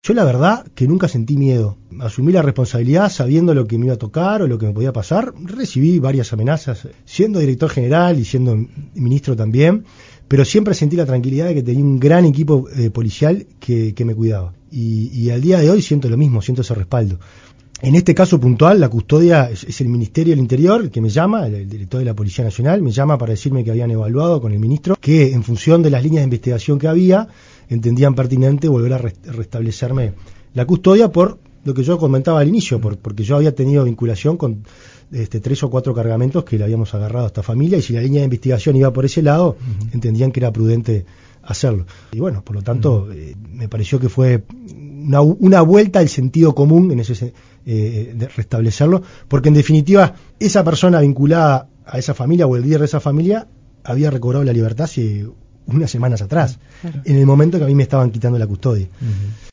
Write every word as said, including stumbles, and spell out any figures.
Yo la verdad que nunca sentí miedo. Asumí la responsabilidad sabiendo lo que me iba a tocar o lo que me podía pasar. Recibí varias amenazas, siendo director general y siendo ministro también, pero siempre sentí la tranquilidad de que tenía un gran equipo eh, policial que, que me cuidaba. Y, y al día de hoy siento lo mismo, siento ese respaldo. En este caso puntual, la custodia es, es el Ministerio del Interior el que me llama, el, el director de la Policía Nacional, me llama para decirme que habían evaluado con el ministro que en función de las líneas de investigación que había, entendían pertinente volver a rest- restablecerme la custodia por lo que yo comentaba al inicio, por, porque yo había tenido vinculación con este, tres o cuatro cargamentos que le habíamos agarrado a esta familia, y si la línea de investigación iba por ese lado, uh-huh. entendían que era prudente hacerlo. Y bueno, por lo tanto, uh-huh. eh, me pareció que fue una, una vuelta al sentido común en ese eh, de restablecerlo, porque en definitiva, esa persona vinculada a esa familia o el líder de esa familia había recobrado la libertad hace unas semanas atrás, claro. en el momento que a mí me estaban quitando la custodia. Uh-huh.